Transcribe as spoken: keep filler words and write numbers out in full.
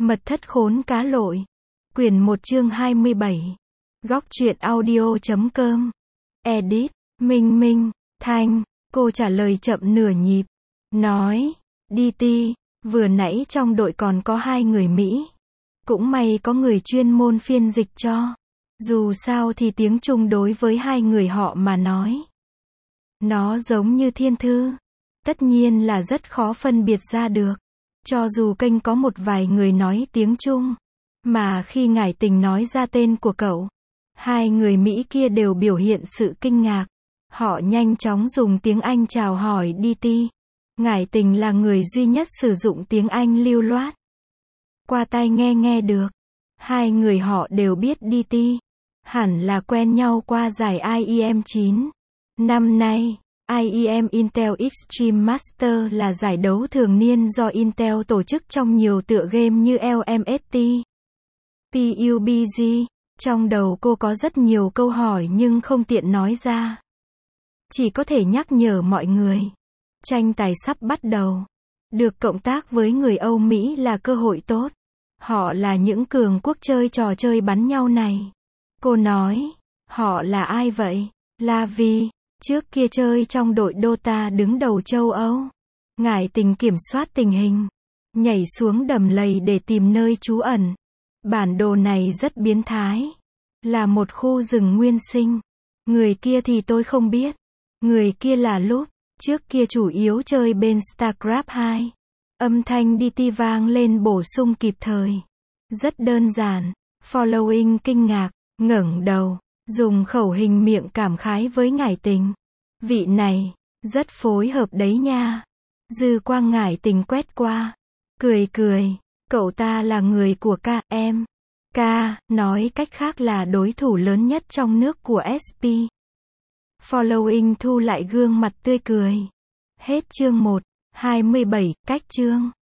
Mật thất khốn cá lội. Quyển một chương hai mươi bảy. Góc truyện audio chấm com. Edit. Minh Minh. Thanh. Cô trả lời chậm nửa nhịp. Nói. Đi ti. Vừa nãy trong đội còn có hai người Mỹ. Cũng may có người chuyên môn phiên dịch cho. Dù sao thì tiếng Trung đối với hai người họ mà nói, nó giống như thiên thư. Tất nhiên là rất khó phân biệt ra được. Cho dù kênh có một vài người nói tiếng Trung. Mà khi Ngải Tình nói ra tên của cậu, hai người Mỹ kia đều biểu hiện sự kinh ngạc. Họ nhanh chóng dùng tiếng Anh chào hỏi đi ti. Ngải Tình là người duy nhất sử dụng tiếng Anh lưu loát. Qua tai nghe nghe được. Hai người họ đều biết đi ti. Hẳn là quen nhau qua giải I E M chín. Năm nay, I E M Intel Extreme Master là giải đấu thường niên do Intel tổ chức trong nhiều tựa game như L M S T, P U B G. Trong đầu cô có rất nhiều câu hỏi nhưng không tiện nói ra. Chỉ có thể nhắc nhở mọi người. Tranh tài sắp bắt đầu. Được cộng tác với người Âu Mỹ là cơ hội tốt. Họ là những cường quốc chơi trò chơi bắn nhau này. Cô nói, họ là ai vậy? La Vi, trước kia chơi trong đội Dota đứng đầu châu Âu. Ngải Tình kiểm soát tình hình, nhảy xuống đầm lầy để tìm nơi trú ẩn. Bản đồ này rất biến thái. Là một khu rừng nguyên sinh. Người kia thì tôi không biết. Người kia là Lúc, trước kia chủ yếu chơi bên StarCraft hai. Âm thanh đi ti vang lên bổ sung kịp thời. Rất đơn giản. Following kinh ngạc, ngẩng đầu, dùng khẩu hình miệng cảm khái với Ngải Tình. Vị này, rất phối hợp đấy nha. Dư quang Ngải Tình quét qua. Cười cười, cậu ta là người của ca em. Ca, nói cách khác là đối thủ lớn nhất trong nước của ét pê. Following thu lại gương mặt tươi cười. Hết chương một, hai mươi bảy, cách chương.